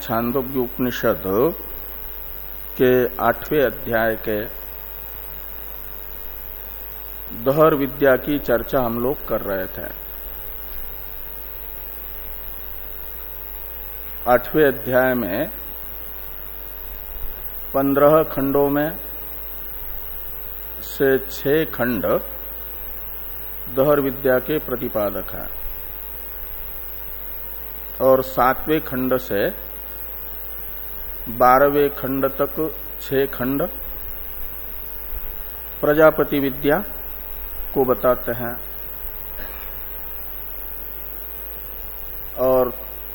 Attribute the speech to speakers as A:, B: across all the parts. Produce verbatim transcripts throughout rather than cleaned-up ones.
A: छांदोग्य उपनिषद के आठवें अध्याय के दहर विद्या की चर्चा हम लोग कर रहे थे। आठवें अध्याय में पंद्रह खंडों में से छह खंड दहर विद्या के प्रतिपादक हैं और सातवें खंड से बारहवें खंड तक छह खंड प्रजापति विद्या को बताते हैं और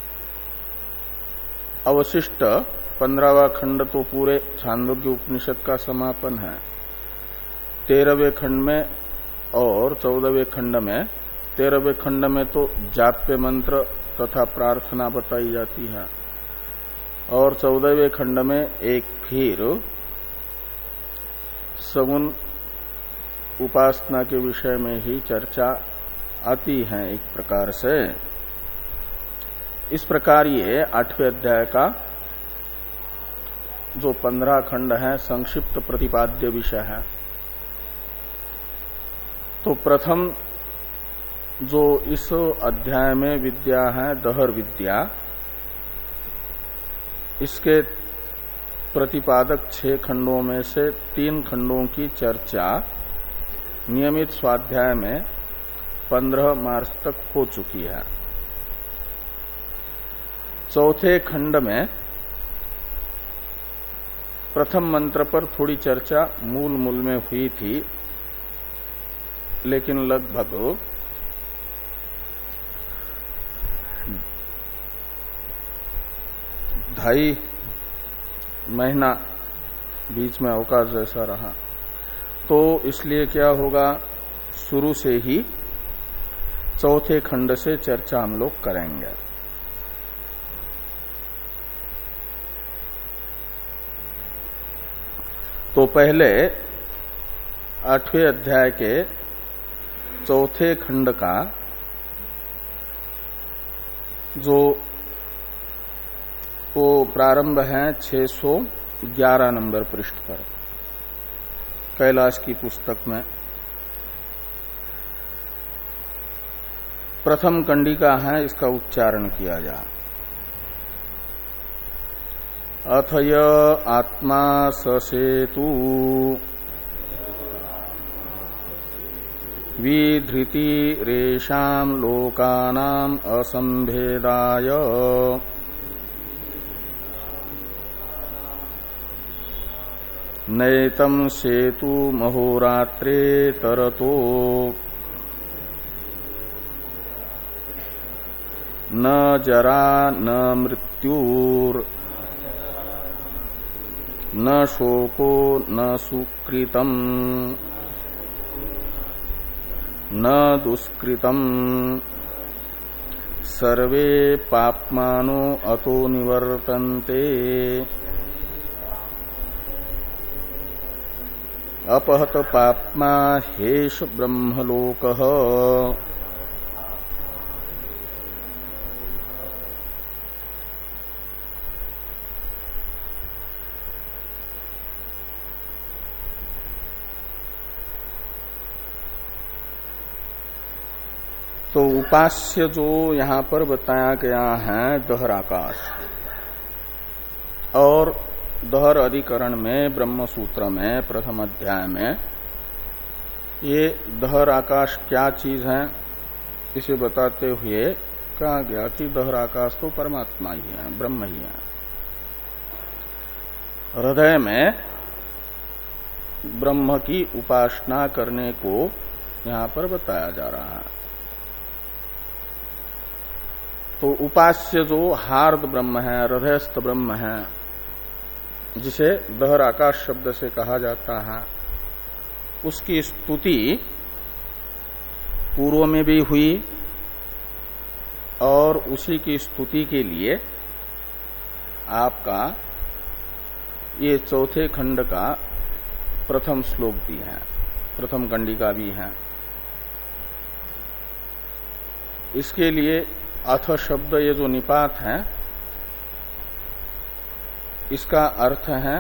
A: अवशिष्ट पंद्रहवां खंड तो पूरे छांदोग्य उपनिषद का समापन है। तेरहवें खंड में और चौदहवें खंड में, तेरहवें खंड में तो जाप्य मंत्र तथा प्रार्थना बताई जाती है और चौदहवें खंड में एक फिर सगुण उपासना के विषय में ही चर्चा आती है एक प्रकार से। इस प्रकार ये आठवें अध्याय का जो पंद्रह खंड है संक्षिप्त प्रतिपाद्य विषय है। तो प्रथम जो इस अध्याय में विद्या है दहर विद्या, इसके प्रतिपादक छह खंडों में से तीन खंडों की चर्चा नियमित स्वाध्याय में पंद्रह मार्च तक हो चुकी है। चौथे खंड में प्रथम मंत्र पर थोड़ी चर्चा मूल मूल में हुई थी, लेकिन लगभग ढाई महीना बीच में अवकाश जैसा रहा, तो इसलिए क्या होगा, शुरू से ही चौथे खंड से चर्चा हम लोग करेंगे। तो पहले आठवें अध्याय के चौथे खंड का जो वो प्रारंभ है छह सौ ग्यारह नंबर पृष्ठ पर कैलाश की पुस्तक में प्रथम कंडिका है, इसका उच्चारण किया जाए। अथय आत्मा ससेतु विधृति रेषाम लोकानाम असंभेदाय नैतम सेतु महोरात्रे तरतो न जरा न मृत्युर न शोको न सुकृतम न दुष्कृतम सर्वे पाप्मानो अतो निवर्तन्ते अपहत पाप्मा हेष ब्रह्मलोकः। तो उपास्य जो यहां पर बताया गया है दहर आकाश, और दहर अधिकरण में ब्रह्म सूत्र में प्रथम अध्याय में ये दहर आकाश क्या चीज है इसे बताते हुए कहा गया कि दहर आकाश तो परमात्मा ही है, ब्रह्म ही है। हृदय में ब्रह्म की उपासना करने को यहां पर बताया जा रहा है। तो उपास्य जो हार्द ब्रह्म है, हृदयस्थ ब्रह्म है, जिसे दहर आकाश शब्द से कहा जाता है, उसकी स्तुति पूर्व में भी हुई और उसी की स्तुति के लिए आपका ये चौथे खंड का प्रथम श्लोक भी है, प्रथम कंडिका भी है। इसके लिए अथ शब्द ये जो निपात है इसका अर्थ है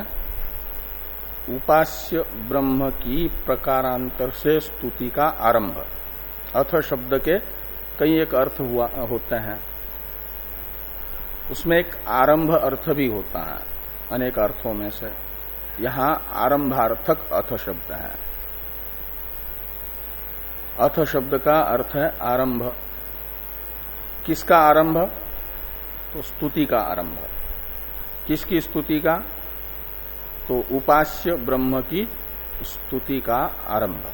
A: उपास्य ब्रह्म की प्रकारांतर से स्तुति का आरंभ। अथ शब्द के कई एक अर्थ हुआ होते हैं, उसमें एक आरंभ अर्थ भी होता है अनेक अर्थों में से। यहां आरंभार्थक अथ शब्द है। अथ शब्द का अर्थ है आरंभ। किसका आरंभ? तो स्तुति का आरंभ। किसकी स्तुति का? तो उपास्य ब्रह्म की स्तुति का आरंभ।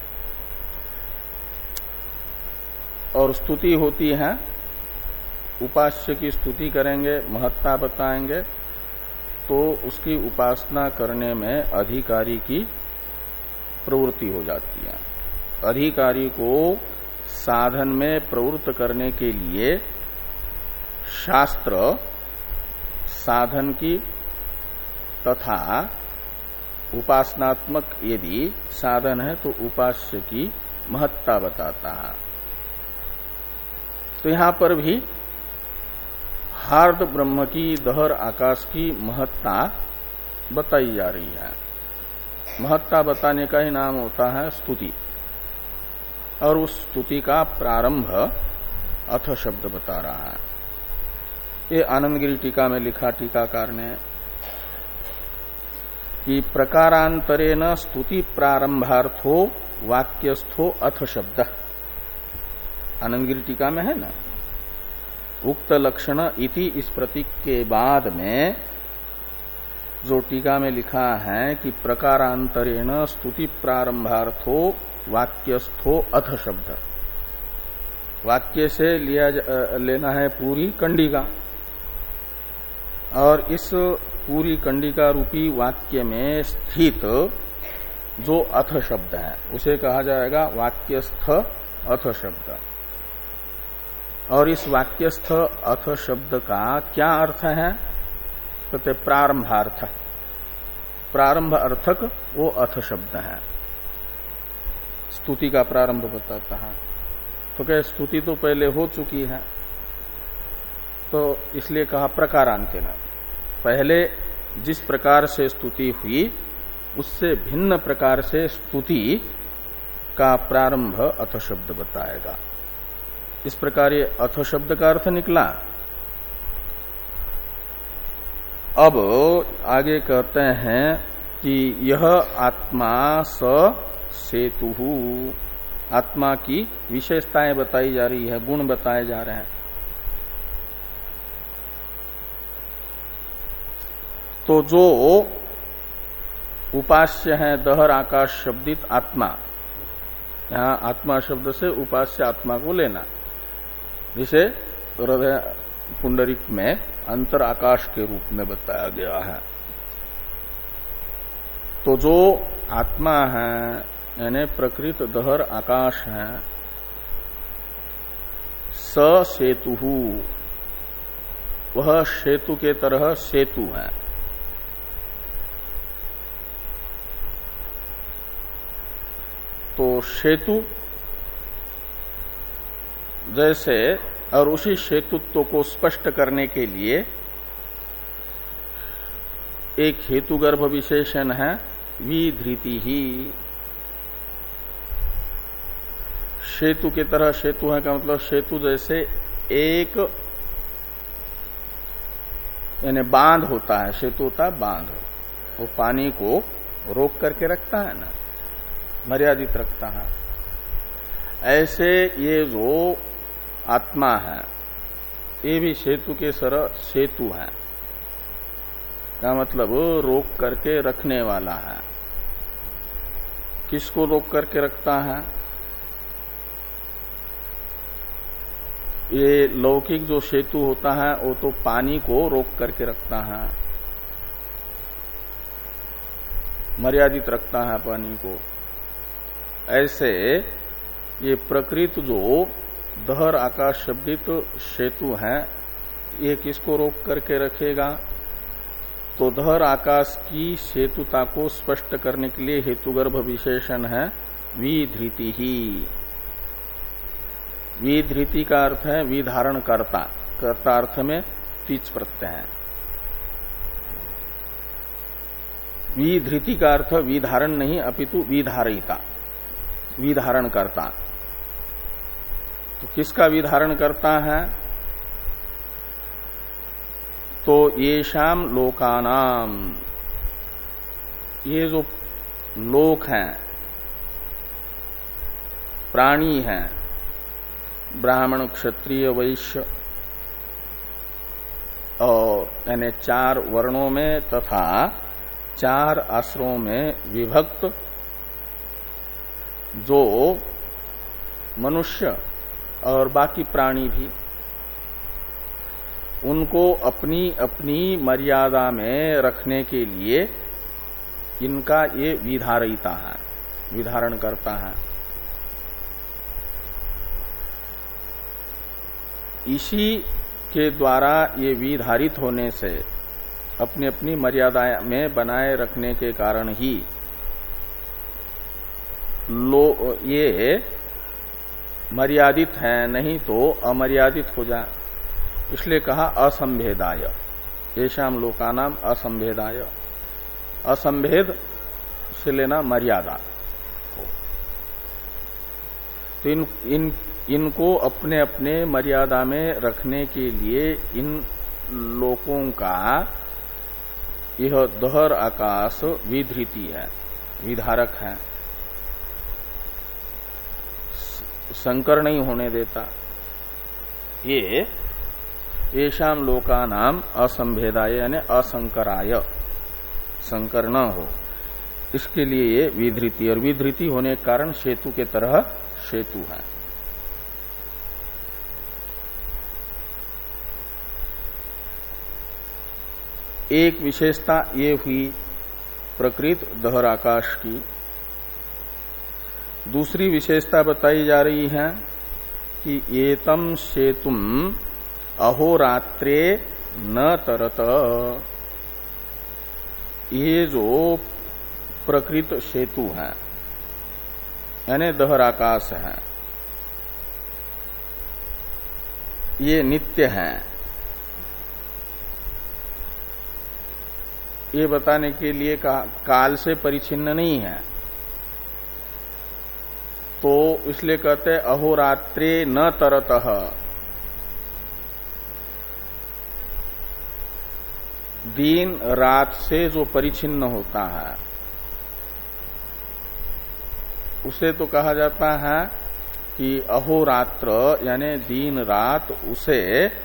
A: और स्तुति होती है, उपास्य की स्तुति करेंगे, महत्ता बताएंगे, तो उसकी उपासना करने में अधिकारी की प्रवृत्ति हो जाती है। अधिकारी को साधन में प्रवृत्त करने के लिए शास्त्र साधन की तथा उपासनात्मक यदि साधन है तो उपास्य की महत्ता बताता है। तो यहां पर भी हार्द ब्रह्म की, दहर आकाश की महत्ता बताई जा रही है। महत्ता बताने का ही नाम होता है स्तुति। और उस स्तुति का प्रारंभ अथ शब्द बता रहा है। ये आनंदगिरी टीका में लिखा टीकाकार ने कि प्रकारांतरेण स्तुति प्रारंभार्थो वाक्यस्थो अथ शब्द। आनंदगिरी टीका में है ना, उक्त लक्षण इति इस प्रतीक के बाद में जो टीका में लिखा है कि प्रकारांतरेण स्तुति प्रारंभार्थो वाक्यस्थो अथ शब्द। वाक्य से लिया लेना है पूरी कंडिका, और इस पूरी कंडिका रूपी वाक्य में स्थित जो अथ शब्द है उसे कहा जाएगा वाक्यस्थ अथ शब्द। और इस वाक्यस्थ अथ शब्द का क्या अर्थ है? कहते प्रारंभार्थ। प्रारंभ अर्थक वो अथ शब्द है, स्तुति का प्रारंभ बताता है। तो क्या स्तुति तो पहले हो चुकी है, तो इसलिए कहा प्रकारांतेन। पहले जिस प्रकार से स्तुति हुई उससे भिन्न प्रकार से स्तुति का प्रारंभ अथ शब्द बताएगा। इस प्रकार ये अथ शब्द का अर्थ निकला। अब आगे कहते हैं कि यह आत्मा स सेतु, आत्मा की विशेषताएं बताई जा रही है, गुण बताए जा रहे हैं। तो जो उपास्य है दहर आकाश शब्दित आत्मा, यहां आत्मा शब्द से उपास्य आत्मा को लेना, जिसे हृदय पुंडरिक में अंतर आकाश के रूप में बताया गया है। तो जो आत्मा है यानी प्रकृत दहर आकाश है, स सेतु, वह सेतु के तरह सेतु है। तो सेतु जैसे, और उसी सेतुत्व को स्पष्ट करने के लिए एक हेतुगर्भ विशेषण है विधृति ही। सेतु की तरह सेतु है का मतलब सेतु जैसे एक यानी बांध होता है, सेतु होता है बांध, वो पानी को रोक करके रखता है ना, मर्यादित रखता है। ऐसे ये जो आत्मा है ये भी सेतु के सरह सेतु है का मतलब रोक करके रखने वाला है। किसको रोक करके रखता है? ये लौकिक जो सेतु होता है वो तो पानी को रोक करके रखता है, मर्यादित रखता है पानी को। ऐसे ये प्रकृत जो दहर आकाश शब्दित सेतु है, ये किसको रोक करके रखेगा? तो दहर आकाश की सेतुता को स्पष्ट करने के लिए हेतुगर्भ विशेषण है विधृति ही। विधृति का अर्थ है विधारण कर्ता, कर्ता अर्थ में तीच प्रत्यय है। विधृति का अर्थ विधारण नहीं अपितु विधारयिता, विधारण करता। तो किसका विधारण करता है? तो येषाम लोकानाम, ये जो लोक हैं, प्राणी हैं, ब्राह्मण क्षत्रिय वैश्य और यानी चार वर्णों में तथा चार आश्रमों में विभक्त जो मनुष्य और बाकी प्राणी भी, उनको अपनी अपनी मर्यादा में रखने के लिए इनका ये विधारयिता है, विधारण करता है। इसी के द्वारा ये विधारित होने से अपनी अपनी मर्यादा में बनाए रखने के कारण ही लो ये मर्यादित है, नहीं तो अमर्यादित हो जाए। इसलिए कहा असंभेदाय, येषाम लोकानाम असंभेदाय। असंभेद से लेना मर्यादा। तो इन, इन इनको अपने अपने मर्यादा में रखने के लिए इन लोकों का यह दहर आकाश विधृति है, विधारक है, संकर नहीं होने देता। ये येषाम लोकानाम असंभेदाय यानी असंकराय, संकर न हो, इसके लिए ये विधृति, और विधृति होने के कारण सेतु के तरह सेतु है। एक विशेषता ये हुई प्रकृत दहर आकाश की। दूसरी विशेषता बताई जा रही है कि एतम सेतुम अहोरात्रे न तरत। ये जो प्रकृत सेतु है यानी दहर आकाश है, ये नित्य है। ये बताने के लिए का, काल से परिचिन्न नहीं है, तो इसलिए कहते हैं अहोरात्रे न तरतः। दिन रात से जो परिचिन्न होता है उसे तो कहा जाता है कि अहोरात्र यानी दिन रात उसे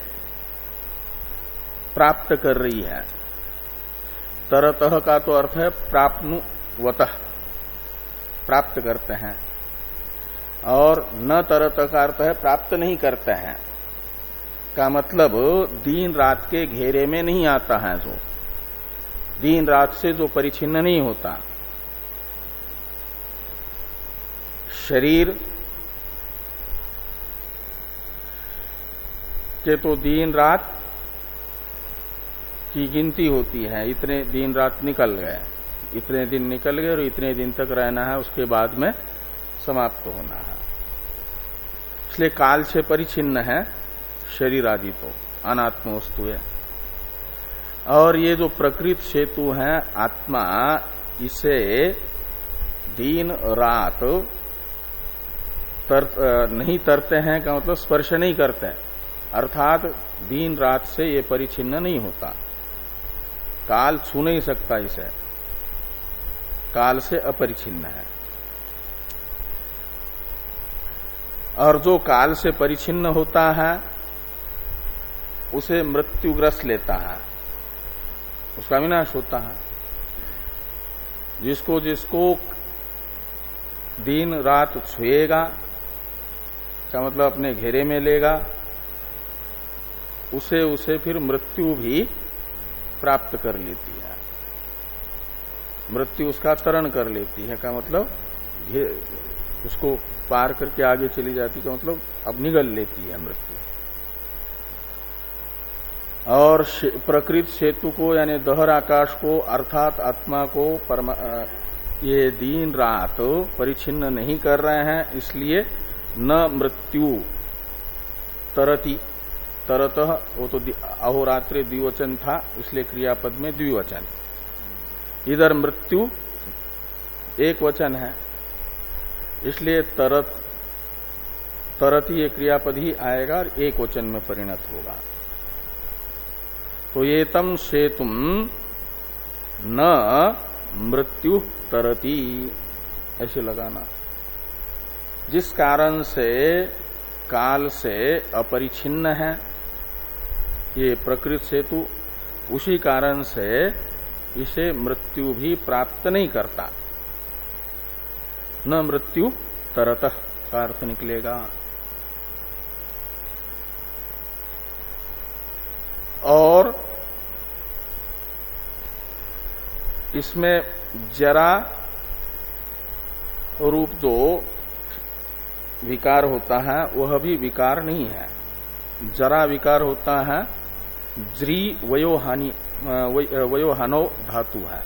A: प्राप्त कर रही है। तरतः का तो अर्थ है प्राप्नुवतः, प्राप्त करते हैं, और न तरतः का अर्थ है प्राप्त नहीं करते हैं। का मतलब दिन रात के घेरे में नहीं आता है, जो दिन रात से जो परिचिन्न नहीं होता। शरीर के तो दिन रात की गिनती होती है, इतने दिन रात निकल गए, इतने दिन निकल गए और इतने दिन तक रहना है, उसके बाद में समाप्त होना है। इसलिए काल से परिचिन्न है शरीर आदि, तो अनात्म वस्तु है। और ये जो प्रकृत सेतु है आत्मा, इसे दिन रात तर, नहीं तरते हैं का मतलब स्पर्श नहीं करते, अर्थात दिन रात से ये परिचिन्न नहीं होता। काल छू नहीं सकता इसे, काल से अपरिचिन्न है। और जो काल से परिचिन्न होता है उसे मृत्युग्रस्त लेता है, उसका विनाश होता है। जिसको जिसको दिन रात छुएगा का मतलब अपने घेरे में लेगा, उसे उसे फिर मृत्यु भी प्राप्त कर लेती है, मृत्यु उसका तरण कर लेती है। का मतलब उसको पार करके आगे चली जाती, का मतलब अब निगल लेती है मृत्यु। और प्रकृत सेतु को यानी दहर आकाश को अर्थात आत्मा को परमा, ये दिन रात परिचिन्न नहीं कर रहे हैं, इसलिए न मृत्यु तरति, तरतः वो तो अहोरात्रे द्विवचन था, इसलिए क्रियापद में द्विवचन। इधर मृत्यु एक वचन है, इसलिए तरत तरती ये क्रियापद ही आएगा और एक वचन में परिणत होगा। तो ये तम सेतुम न मृत्यु तरती, ऐसे लगाना। जिस कारण से काल से अपरिछिन्न है ये प्रकृत सेतु, उसी कारण से इसे मृत्यु भी प्राप्त नहीं करता। न मृत्यु तरतः का अर्थ निकलेगा। और इसमें जरा रूप जो विकार होता है वह भी विकार नहीं है। जरा विकार होता है ज्री वयोहानि वयोहानो धातु है,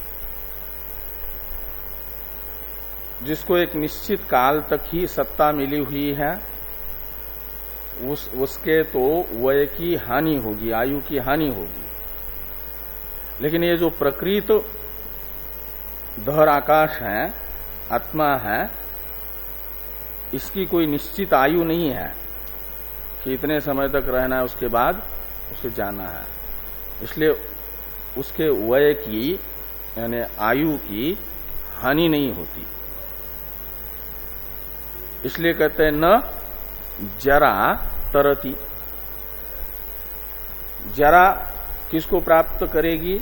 A: जिसको एक निश्चित काल तक ही सत्ता मिली हुई है, उस उसके तो वय की हानि होगी, आयु की हानि होगी। लेकिन ये जो प्रकृत दहर आकाश है, आत्मा है, इसकी कोई निश्चित आयु नहीं है कि इतने समय तक रहना है, उसके बाद उसे जाना है। इसलिए उसके वय की यानी आयु की हानि नहीं होती। इसलिए कहते हैं न जरा तरती। जरा किसको प्राप्त करेगी?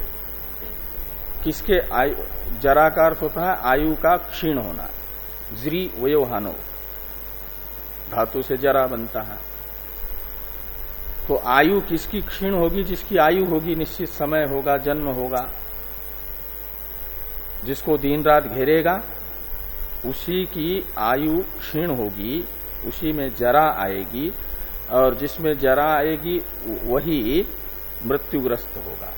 A: किसके आयु? जरा का अर्थ होता है आयु का क्षीण होना। ज्री वयोहानो धातु से जरा बनता है। तो आयु किसकी क्षीण होगी? जिसकी आयु होगी, निश्चित समय होगा, जन्म होगा, जिसको दिन रात घेरेगा, उसी की आयु क्षीण होगी, उसी में जरा आएगी, और जिसमें जरा आएगी वही मृत्युग्रस्त होगा।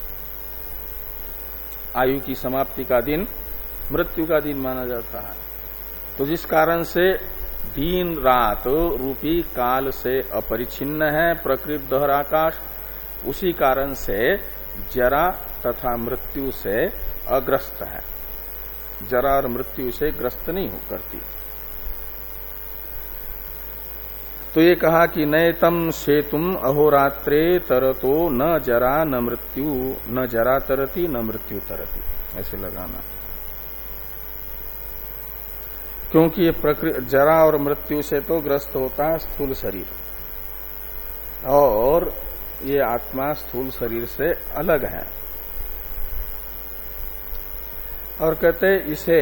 A: आयु की समाप्ति का दिन मृत्यु का दिन माना जाता है। तो जिस कारण से दिन रात रूपी काल से अपरिछिन्न है प्रकृत दहर आकाश, उसी कारण से जरा तथा मृत्यु से अग्रस्त है। जरा और मृत्यु से ग्रस्त नहीं हो करती। तो ये कहा कि नैतम सेतुम अहोरात्रे तरतो न जरा न मृत्यु, न जरा तरती न मृत्यु तरती, ऐसे लगाना। क्योंकि ये प्रकृति जरा और मृत्यु से तो ग्रस्त होता है स्थूल शरीर, और ये आत्मा स्थूल शरीर से अलग है। और कहते इसे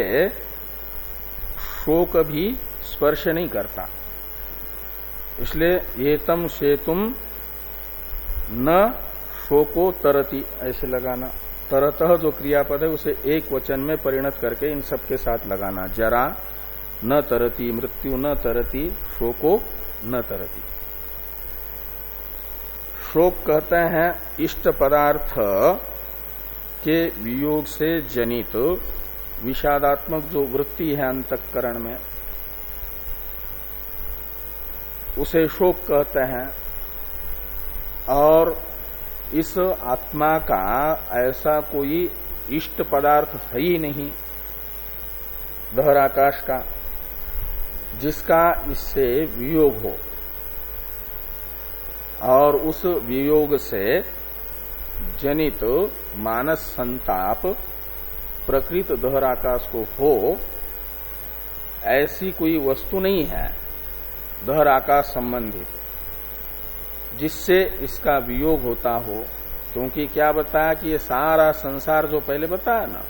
A: शोक भी स्पर्श नहीं करता। इसलिए ये तम सेतुम न शोको तरती, ऐसे लगाना। तरतः जो क्रियापद है उसे एक वचन में परिणत करके इन सब के साथ लगाना। जरा न तरती, मृत्यु न तरती, शोको न तरती। शोक कहते हैं इष्ट पदार्थ के वियोग से जनित विषादात्मक जो वृत्ति है अंतःकरण में, उसे शोक कहते हैं। और इस आत्मा का ऐसा कोई इष्ट पदार्थ है ही नहीं दहर आकाश का, जिसका इससे वियोग हो, और उस वियोग से जनित मानस संताप प्रकृत दहर आकाश को हो, ऐसी कोई वस्तु नहीं है दहर आकाश संबंधित जिससे इसका वियोग होता हो। क्योंकि क्या बताया कि ये सारा संसार जो पहले बताया ना,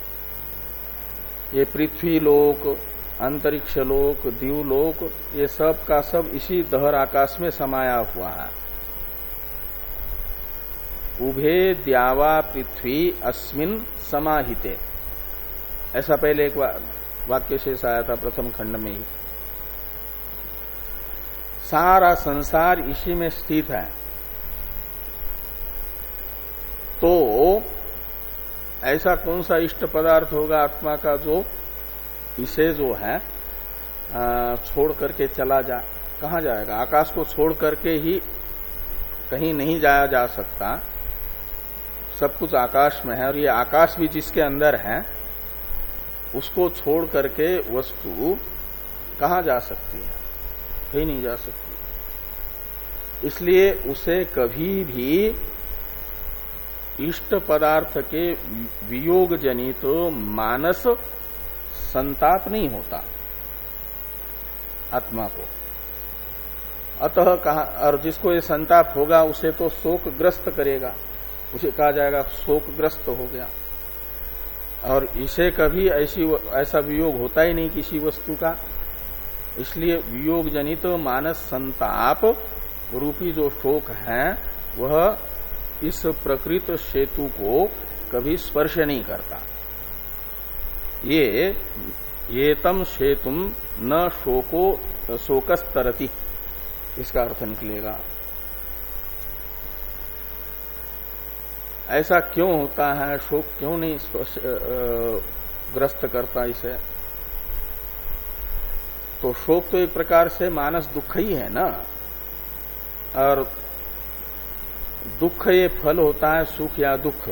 A: ये पृथ्वी लोक, अंतरिक्ष लोक, द्यूलोक, ये सब का सब इसी दहर आकाश में समाया हुआ है। उभे द्यावा पृथ्वी अस्मिन समाहिते, ऐसा पहले एक वाक्य शेष आया था प्रथम खंड में ही। सारा संसार इसी में स्थित है। तो ऐसा कौन सा इष्ट पदार्थ होगा आत्मा का जो इसे जो है छोड़ करके चला जा? कहाँ जाएगा? आकाश को छोड़ करके ही कहीं नहीं जाया जा सकता। सब कुछ आकाश में है और ये आकाश भी जिसके अंदर है, उसको छोड़ करके वस्तु कहाँ जा सकती है? कहीं नहीं जा सकती। इसलिए उसे कभी भी इष्ट पदार्थ के वियोग जनित मानस संताप नहीं होता आत्मा को। अतः कहा, और जिसको ये संताप होगा उसे तो शोकग्रस्त करेगा, उसे कहा जाएगा शोकग्रस्त हो गया। और इसे कभी ऐसी ऐसा वियोग होता ही नहीं किसी वस्तु का। इसलिए वियोग जनित मानस संताप रूपी जो शोक है वह इस प्रकृत सेतु को कभी स्पर्श नहीं करता। ये एतम सेतुम न शोको शोकस्तरति, इसका अर्थ निकलेगा। ऐसा क्यों होता है? शोक क्यों नहीं ग्रस्त करता इसे? तो शोक तो एक प्रकार से मानस दुख ही है ना, और दुख ये फल होता है सुख या दुख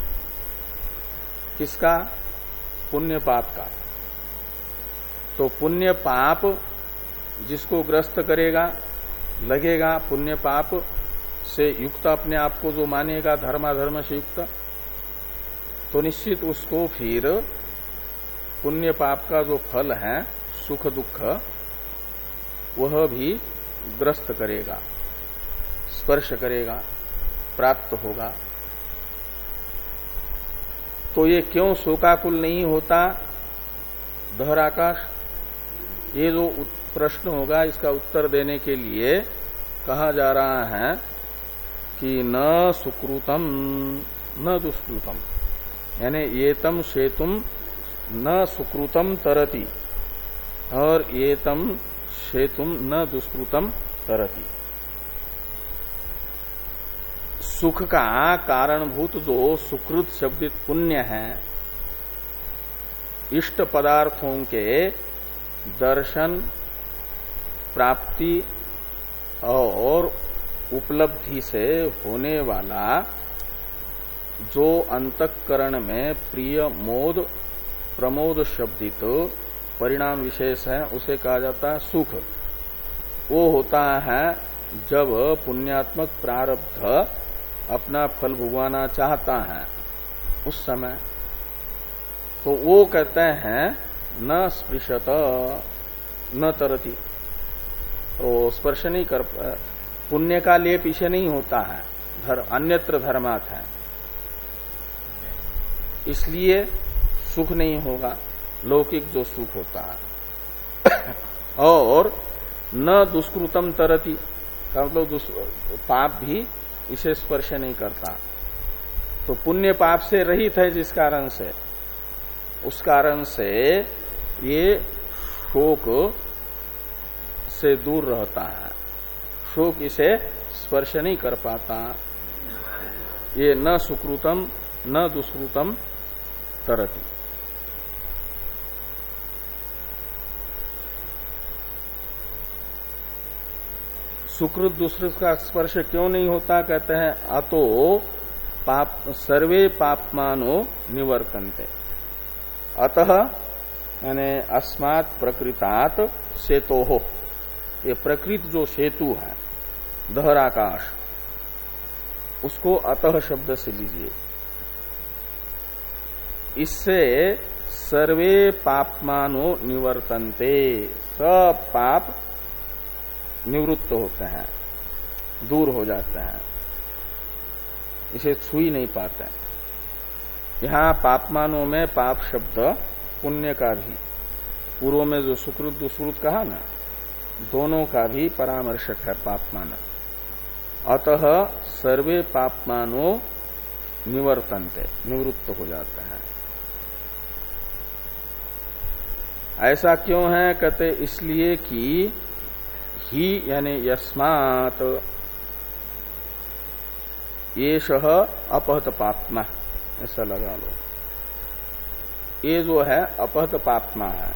A: किसका? पुण्य पाप का। तो पुण्य पाप जिसको ग्रस्त करेगा, लगेगा पुण्य पाप से युक्त अपने आप को जो मानेगा धर्माधर्म से युक्त, तो निश्चित उसको फिर पुण्य पाप का जो फल है सुख दुख वह भी ग्रस्त करेगा, स्पर्श करेगा, प्राप्त होगा। तो ये क्यों शोकाकुल नहीं होता दहराकाश? ये जो प्रश्न होगा इसका उत्तर देने के लिए कहा जा रहा है कि न सुकृतम न दुष्कृतम, यानी एतम सेतुम न सुकृतम तरति और एतम सेतुम न दुष्कृतम तरति। सुख का कारणभूत जो सुकृत शब्दित पुण्य है, इष्ट पदार्थों के दर्शन प्राप्ति और उपलब्धि से होने वाला जो अंतःकरण में प्रिय मोद प्रमोद शब्दित परिणाम विशेष है उसे कहा जाता है सुख। वो होता है जब पुण्यात्मक प्रारब्ध अपना फल भुगवाना चाहता है उस समय। तो वो कहते हैं न स्पृशत न तरति, तो स्पर्श नहीं कर, पुण्य का लेप इसे नहीं होता है, धर, अन्यत्र धर्मात् है, इसलिए सुख नहीं होगा, लौकिक जो सुख होता है। और न दुष्कृतम तरति का मतलब पाप भी इसे स्पर्श नहीं करता। तो पुण्य पाप से रहित है जिस कारण से, उस कारण से ये शोक से दूर रहता है, शोक इसे स्पर्श नहीं कर पाता। ये न सुकृतम न दुष्कृतम तरति। सुकृत दुष्कृत का स्पर्श क्यों नहीं होता? कहते हैं अतो पाप सर्वे पापमानो निवर्तन्ते, अतः यानी अस्मात् प्रकृतात् सेतो हो। ये प्रकृत जो सेतु है दहराकाश, उसको अतः शब्द से लीजिए। इससे सर्वे पापमानो निवर्तन्ते, सब पाप निवृत्त होते हैं, दूर हो जाते हैं, इसे छू ही नहीं पाते। यहां पापमानों में पाप शब्द पुण्य का भी, पूर्व में जो सुकृत दुष्कृत कहा ना, दोनों का भी परामर्शक है पापमान। अतः सर्वे पापमानो निवर्तन्ते, निवृत्त हो जाते हैं। ऐसा क्यों है? कहते इसलिए कि ही यानी यस्मात् एषः अपहत पाप्मा, ऐसा लगा लो। ये जो है अपहत पाप्मा है,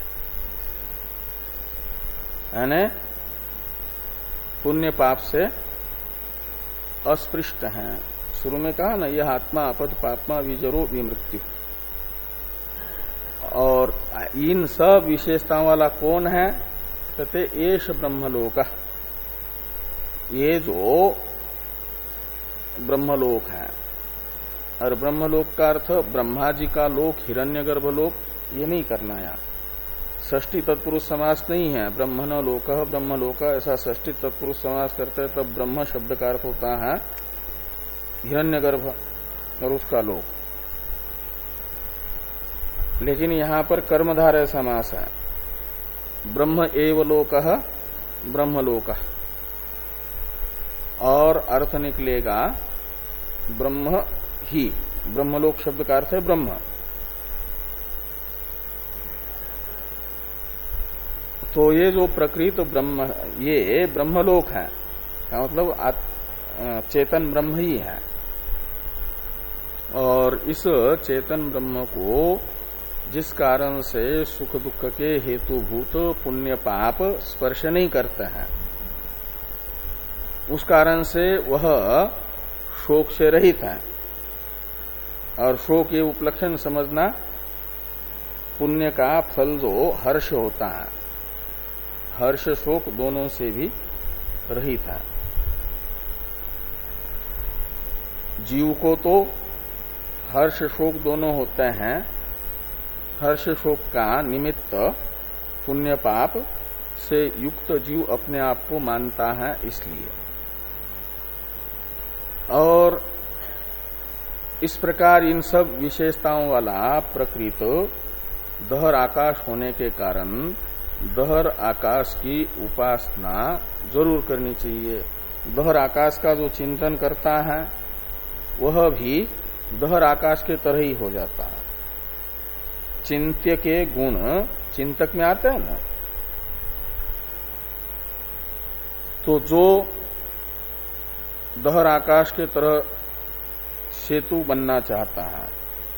A: यानी पुण्य पाप से अस्पृष्ट हैं, शुरू में कहा ना, यह आत्मा अपद पापमा विजरो विमृत्यु। और इन सब विशेषताओं वाला कौन है? कहते एष ब्रह्मलोक। ये जो ब्रह्मलोक है, और ब्रह्मलोक का अर्थ ब्रह्मा जी का लोक, हिरण्यगर्भ लोक, ये नहीं करना यार। षष्ठी तत्पुरुष समास नहीं है। ब्रह्मण लोक ब्रह्मलोक ऐसा षष्ठी तत्पुरुष समास करते हैं तब ब्रह्म शब्द का अर्थ होता है हिरण्यगर्भ और उसका लोक। लेकिन यहां पर कर्मधारय समास है। ब्रह्म एव लोकः ब्रह्मलोकः, और अर्थ निकलेगा ब्रह्म ही। ब्रह्मलोक शब्द का अर्थ है ब्रह्म। तो ये जो प्रकृत ब्रह्म, ये ब्रह्मलोक है का मतलब चेतन ब्रह्म ही है। और इस चेतन ब्रह्म को जिस कारण से सुख दुख के हेतुभूत पुण्य पाप स्पर्श नहीं करते हैं, उस कारण से वह शोक से रहित है। और शोक ये उपलक्षण समझना, पुण्य का फल जो हर्ष होता है, हर्ष शोक दोनों से भी रहित है। जीव को तो हर्ष शोक दोनों होते हैं। हर्ष शोक का निमित्त पुण्य पाप से युक्त जीव अपने आप को मानता है इसलिए। और इस प्रकार इन सब विशेषताओं वाला प्रकृत दहर आकाश होने के कारण दहर आकाश की उपासना जरूर करनी चाहिए। दहर आकाश का जो चिंतन करता है वह भी दहर आकाश के तरह ही हो जाता है। चिंत्य के गुण चिंतक में आते हैं ना, तो जो दहर आकाश के तरह सेतु बनना चाहता है,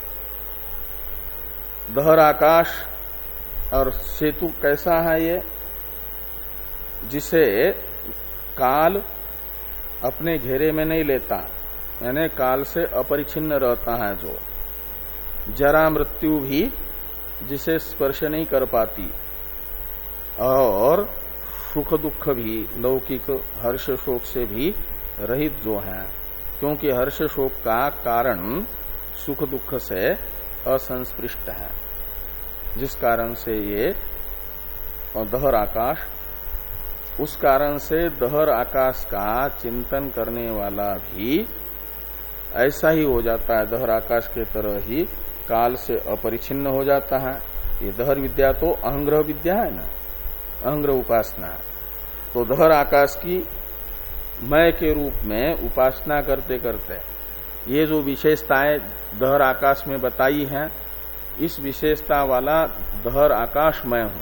A: दहर आकाश और सेतु कैसा है? ये जिसे काल अपने घेरे में नहीं लेता, यानी काल से अपरिछिन्न रहता है, जो जरा मृत्यु भी जिसे स्पर्श नहीं कर पाती, और सुख दुख भी लौकिक हर्ष शोक से भी रहित जो है। क्योंकि हर्ष शोक का कारण सुख दुख से असंस्पृष्ट है, जिस कारण से ये दहर आकाश, उस कारण से दहर आकाश का चिंतन करने वाला भी ऐसा ही हो जाता है, दहर आकाश के तरह ही काल से अपरिछिन्न हो जाता है। ये दहर विद्या तो अहंग्रह विद्या है ना, अहंग्रह उपासना है। तो दहर आकाश की मय के रूप में उपासना करते करते ये जो विशेषताएं दहर आकाश में बताई हैं, इस विशेषता वाला दहर आकाश मैं हूं,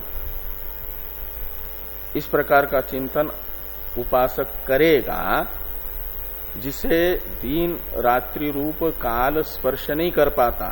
A: इस प्रकार का चिंतन उपासक करेगा, जिसे दिन रात्रि रूप काल स्पर्श नहीं कर पाता।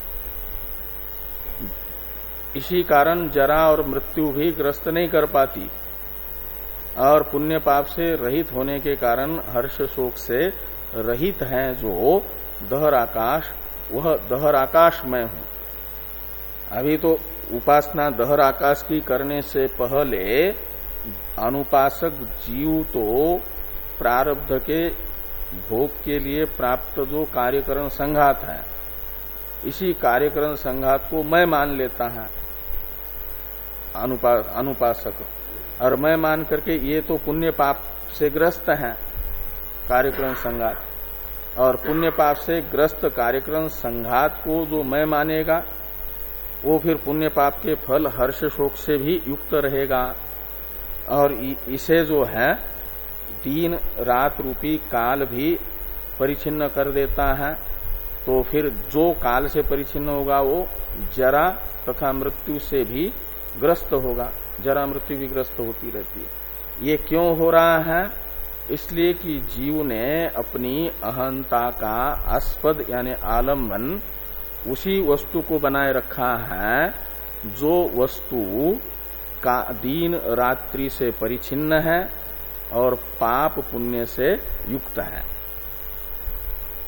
A: इसी कारण जरा और मृत्यु भी ग्रस्त नहीं कर पाती, और पुण्य पाप से रहित होने के कारण हर्ष शोक से रहित है जो दहर आकाश, वह दहर आकाश मैं हूं। अभी तो उपासना दहर आकाश की करने से पहले अनुपासक जीव तो प्रारब्ध के भोग के लिए प्राप्त जो कार्यकरण संघात है, इसी कार्यकरण संघात को मैं मान लेता है अनुपा, अनुपासक। और मैं मान करके ये तो पुण्य पाप से ग्रस्त है कार्यक्रम संघात, और पुण्य पाप से ग्रस्त कार्यक्रम संघात को जो मैं मानेगा, वो फिर पुण्य पाप के फल हर्ष शोक से भी युक्त रहेगा। और इसे जो है दिन रात रूपी काल भी परिचिन्न कर देता है। तो फिर जो काल से परिचिन्न होगा वो जरा तथा मृत्यु से भी ग्रस्त होगा, जरा मृत्यु भी ग्रस्त होती रहती है। ये क्यों हो रहा है? इसलिए कि जीव ने अपनी अहंता का आस्पद यानी आलम्बन उसी वस्तु को बनाए रखा है जो वस्तु का दिन रात्रि से परिचिन्न है और पाप पुण्य से युक्त है।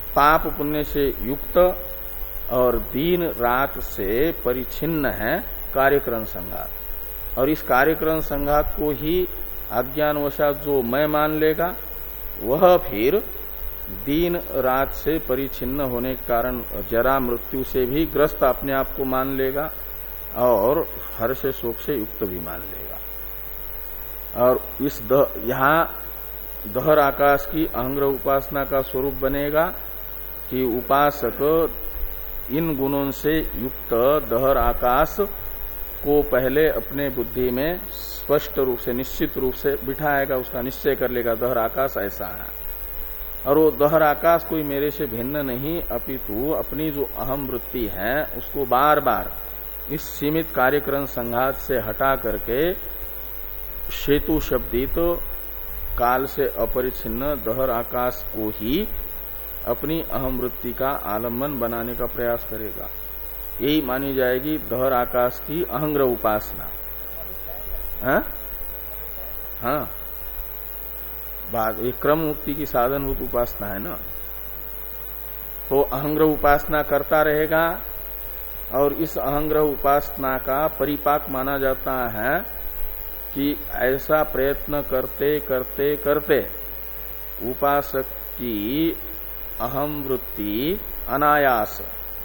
A: पाप पुण्य से युक्त और दिन रात से परिच्छिन्न है कार्यकरण संघात। और इस कार्यकरण संघात को ही अज्ञानवशात जो मैं मान लेगा वह फिर दिन रात से परिच्छिन्न होने के कारण जरा मृत्यु से भी ग्रस्त अपने आप को मान लेगा और हर्ष शोक से युक्त भी मान लेगा। और इस यहाँ दहर आकाश की अहंग्रह उपासना का स्वरूप बनेगा कि उपासक इन गुणों से युक्त दहर आकाश को पहले अपने बुद्धि में स्पष्ट रूप से निश्चित रूप से बिठाएगा, उसका निश्चय कर लेगा दहर आकाश ऐसा है। और वो दहर आकाश कोई मेरे से भिन्न नहीं, अपितु अपनी जो अहम वृत्ति है उसको बार बार इस सीमित कार्यक्रम संघात से हटा करके सेतु शब्दित तो काल से अपरिच्छिन्न दहर आकाश को ही अपनी अहम वृत्ति का आलम्बन बनाने का प्रयास करेगा। यही मानी जाएगी दहर आकाश की अहंग्रह उपासना। हाँ हाँ बात एक क्रम मुक्ति की साधनभूत उपासना है ना। तो अहंग्रह उपासना करता रहेगा और इस अहंग्रह उपासना का परिपाक माना जाता है कि ऐसा प्रयत्न करते करते करते उपासक की अहम वृत्ति अनायास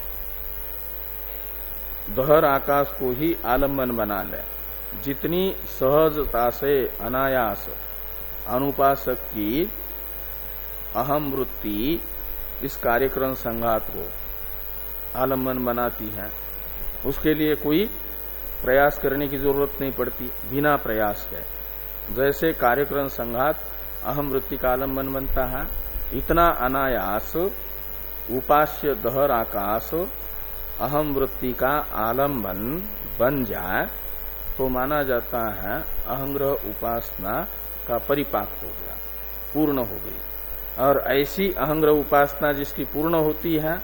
A: दहर आकाश को ही आलम्बन बना ले। जितनी सहजता से अनायास अनुपासक की अहम वृत्ति इस कार्यक्रम संघात को आलम्बन बनाती है, उसके लिए कोई प्रयास करने की जरूरत नहीं पड़ती, बिना प्रयास के। जैसे कार्यक्रम संघात अहम वृत्ति का आलम्बन बनता है, इतना अनायास उपास्य दहर आकाश अहम वृत्ति का आलम्बन बन जाए तो माना जाता है अहंग्रह उपासना का परिपाक हो गया, पूर्ण हो गई। और ऐसी अहंग्रह उपासना जिसकी पूर्ण होती है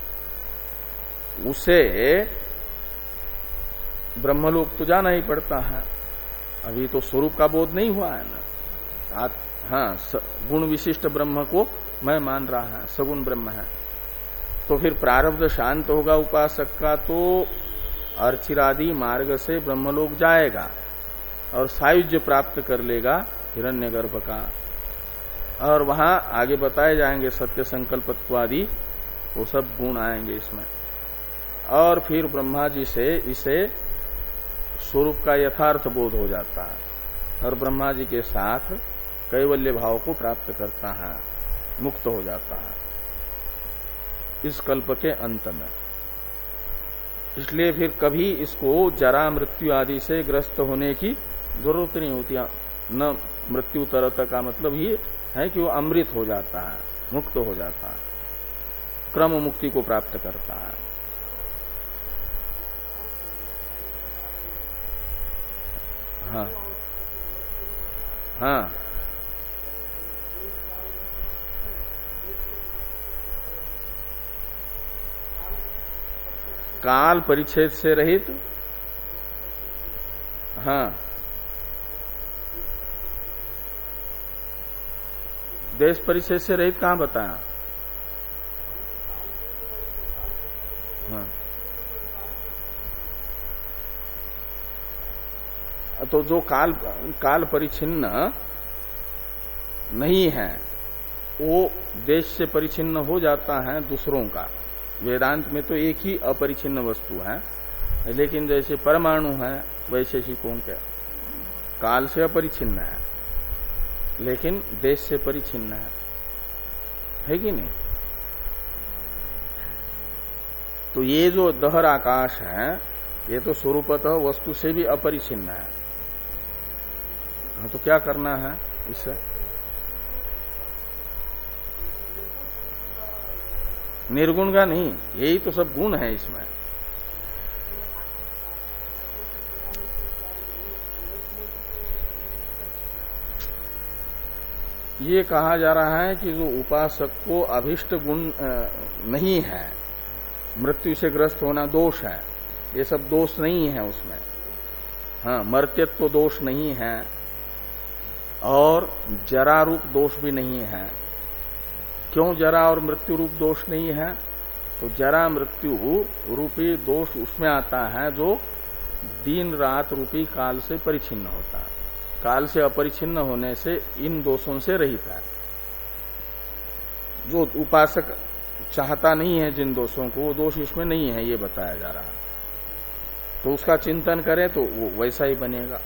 A: उसे ब्रह्मलोक तो जाना ही पड़ता है। अभी तो स्वरूप का बोध नहीं हुआ है ना। आ, हाँ गुण विशिष्ट ब्रह्म को मैं मान रहा है, सगुण ब्रह्म है। तो फिर प्रारब्ध शांत होगा उपासक का तो अर्चिरादि मार्ग से ब्रह्मलोक जाएगा और सायुज्य प्राप्त कर लेगा हिरण्यगर्भ का। और वहां आगे बताए जाएंगे सत्य संकल्पत्वादि, वो सब गुण आएंगे इसमें। और फिर ब्रह्मा जी से इसे स्वरूप का यथार्थ बोध हो जाता है और ब्रह्मा जी के साथ कैवल्य भाव को प्राप्त करता है, मुक्त हो जाता है इस कल्प के अंत में। इसलिए फिर कभी इसको जरा मृत्यु आदि से ग्रस्त होने की जरूरत नहीं होती। न मृत्यु तरत का मतलब ये है कि वो अमृत हो जाता है, मुक्त हो जाता है, क्रम मुक्ति को प्राप्त करता है। हाँ हाँ काल परिच्छेद से रहित, हाँ देश परिच्छेद से रहित कहां बताया? हाँ तो जो काल काल परिच्छिन्न नहीं है वो देश से परिच्छिन्न हो जाता है दूसरों का। वेदांत में तो एक ही अपरिच्छिन्न वस्तु है, लेकिन जैसे परमाणु है वैशेषिकों के काल से अपरिच्छिन्न है लेकिन देश से परिच्छिन्न है, है कि नहीं? तो ये जो दहर आकाश है ये तो स्वरूपतः वस्तु से भी अपरिच्छिन्न है। हाँ तो क्या करना है इससे? निर्गुण का नहीं, यही तो सब गुण है इसमें। ये कहा जा रहा है कि जो उपासक को अभिष्ट गुण नहीं है, मृत्यु से ग्रस्त होना दोष है, ये सब दोष नहीं है उसमें। हाँ मर्त्यत्व तो दोष नहीं है और जरा रूप दोष भी नहीं है, क्यों जरा और मृत्यु रूप दोष नहीं है? तो जरा मृत्यु रूपी दोष उसमें आता है जो दिन रात रूपी काल से परिचिन्न होता है। काल से अपरिचिन्न होने से इन दोषों से रहित है। जो उपासक चाहता नहीं है जिन दोषों को, वो दोष इसमें नहीं है, ये बताया जा रहा है। तो उसका चिंतन करें तो वो वैसा ही बनेगा।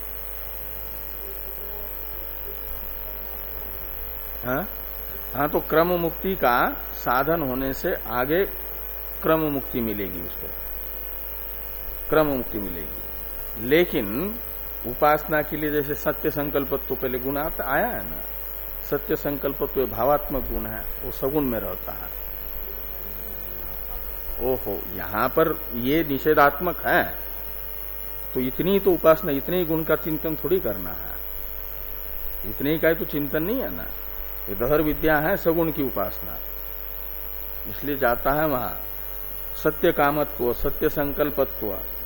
A: हाँ हाँ, तो क्रम मुक्ति का साधन होने से आगे क्रम मुक्ति मिलेगी, उसको क्रम मुक्ति मिलेगी। लेकिन उपासना के लिए जैसे सत्य संकल्पत्व पहले गुण आया है ना, सत्य संकल्पत्व भावात्मक गुण है, वो सगुण में रहता है। ओहो, यहां पर ये निषेधात्मक है, तो इतनी तो उपासना, इतने ही गुण का चिंतन थोड़ी करना है, इतने ही का तो चिंतन नहीं है ना। ये दहर विद्या है सगुण की उपासना, इसलिए जाता है वहां सत्य कामत्व, सत्य संकल्पत्व,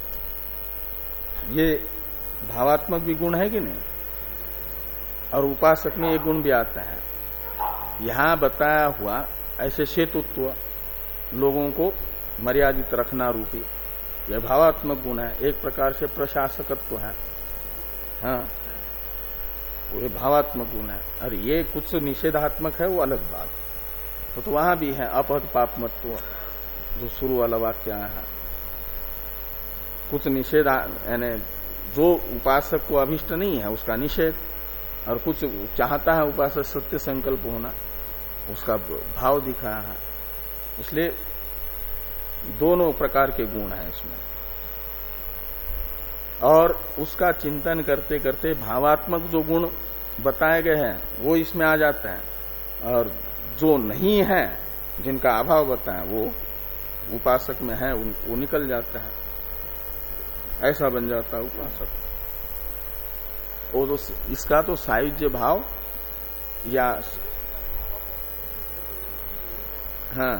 A: ये भावात्मक भी गुण है कि नहीं, और उपासक में ये गुण भी आता है। यहां बताया हुआ ऐसे सेतुत्व, लोगों को मर्यादित रखना रूपी, यह भावात्मक गुण है। एक प्रकार से प्रशासकत्व है, हाँ, वो भावात्मक गुण है। और ये कुछ निषेधात्मक है, वो अलग बात। तो, तो वहां भी है अपहत पापमत्व, जो शुरू वाला वाक्य है। कुछ निषेध यानी जो उपासक को अभिष्ट नहीं है उसका निषेध, और कुछ चाहता है उपासक सत्य संकल्प होना, उसका भाव दिखाया है। इसलिए दोनों प्रकार के गुण हैं इसमें, और उसका चिंतन करते करते भावात्मक जो गुण बताए गए हैं वो इसमें आ जाते हैं, और जो नहीं है, जिनका अभाव बताया, वो उपासक में है, वो निकल जाता है। ऐसा बन जाता है उपासक। और तो इसका तो सायुज्य भाव या हाँ,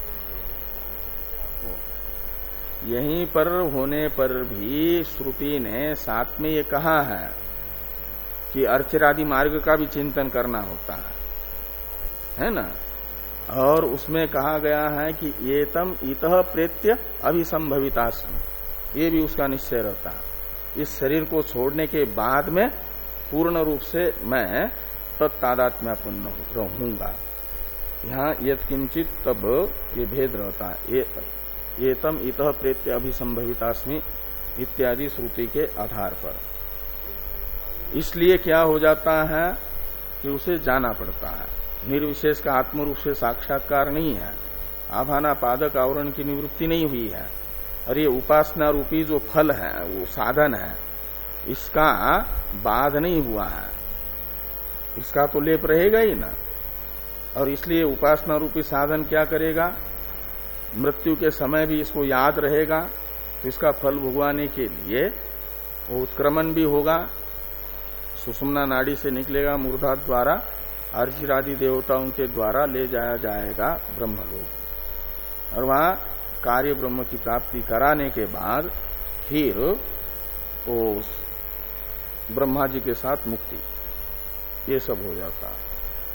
A: यहीं पर होने पर भी श्रुति ने साथ में ये कहा है कि अर्चरादि मार्ग का भी चिंतन करना होता है, है ना। और उसमें कहा गया है कि एतम इतः प्रेत्य अभिसंभवितास्मि, ये भी उसका निश्चय रहता है। इस शरीर को छोड़ने के बाद में पूर्ण रूप से मैं तत्तादात्म्यपन्न रहूंगा। यहाँ यत्किंचित तब ये भेद रहता है, एतम इतः प्रेत्य अभिसंभवितास्मि इत्यादि श्रुति के आधार पर। इसलिए क्या हो जाता है कि उसे जाना पड़ता है। निर्विशेष का आत्म रूप से साक्षात्कार नहीं है, आभाना पादक आवरण की निवृत्ति नहीं हुई है, और ये उपासना रूपी जो फल है, वो साधन है, इसका बाध नहीं हुआ है, इसका तो लेप रहेगा ही ना। और इसलिए उपासना रूपी साधन क्या करेगा, मृत्यु के समय भी इसको याद रहेगा, तो इसका फल भुगवाने के लिए वो उत्क्रमण भी होगा, सुषुम्ना नाड़ी से निकलेगा मूर्धा द्वारा, अर्चिरादि देवताओं के द्वारा ले जाया जाएगा ब्रह्मलोक, और वहां कार्य ब्रह्म की प्राप्ति कराने के बाद फिर वो ब्रह्मा जी के साथ मुक्ति, ये सब हो जाता है।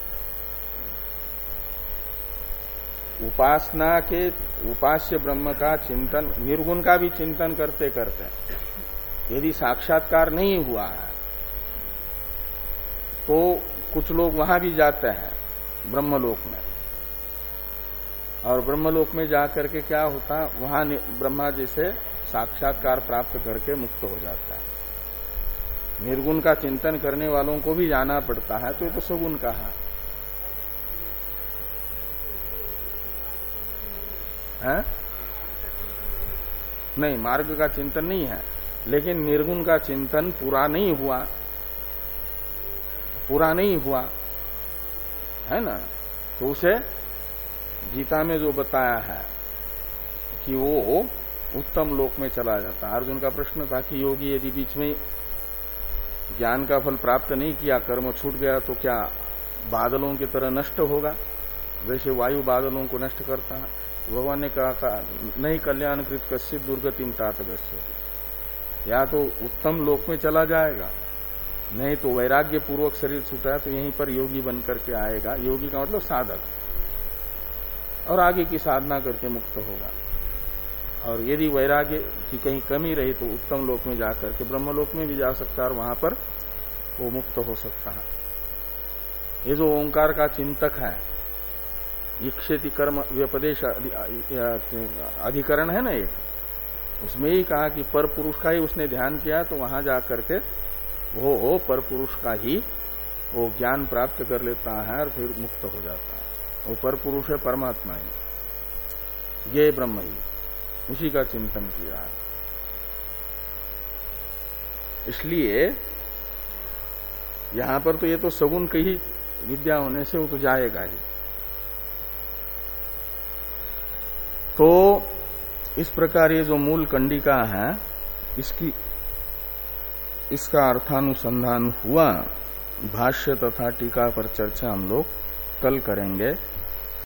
A: उपासना के उपास्य ब्रह्म का चिंतन, निर्गुण का भी चिंतन करते करते यदि साक्षात्कार नहीं हुआ है तो कुछ लोग वहां भी जाते हैं ब्रह्मलोक में, और ब्रह्मलोक में जाकर के क्या होता, वहां ब्रह्मा जी से साक्षात्कार प्राप्त करके मुक्त हो जाता है। निर्गुण का चिंतन करने वालों को भी जाना पड़ता है, तो ये तो सगुण का है, है? नहीं, मार्ग का चिंतन नहीं है, लेकिन निर्गुण का चिंतन पूरा नहीं हुआ, पूरा नहीं हुआ है ना। तो उसे गीता में जो बताया है कि वो उत्तम लोक में चला जाता है। अर्जुन का प्रश्न था कि योगी यदि बीच में ज्ञान का फल प्राप्त नहीं किया, कर्म छूट गया, तो क्या बादलों की तरह नष्ट होगा, जैसे वायु बादलों को नष्ट करता है। भगवान ने कहा नहीं कल्याणकृत कश्चित दुर्गतिम तात गच्छति, या तो उत्तम लोक में चला जाएगा, नहीं तो वैराग्य पूर्वक शरीर छूटा है तो यहीं पर योगी बन करके आएगा। योगी का मतलब साधक, और आगे की साधना करके मुक्त होगा। और यदि वैराग्य की कहीं कमी रही तो उत्तम लोक में जाकर के ब्रह्मलोक में भी जा सकता है और वहां पर वो मुक्त हो सकता है। ये जो ओंकार का चिंतक है, इक्षेति कर्म व्यपदेश अधिकरण है ना एक, उसमें ही कहा कि पर पुरुष का ही उसने ध्यान किया तो वहां जाकर के वो पर पुरुष का ही वो ज्ञान प्राप्त कर लेता है और फिर मुक्त हो जाता है। वो पर पुरुष है परमात्मा ही, ये ब्रह्म ही, उसी का चिंतन किया है। इसलिए यहां पर तो ये तो सगुण की ही विद्या होने से वो तो जाएगा ही। तो इस प्रकार ये जो मूल कंडिका है, इसकी इसका अर्थानुसंधान हुआ। भाष्य तथा टीका पर चर्चा हम लोग कल करेंगे।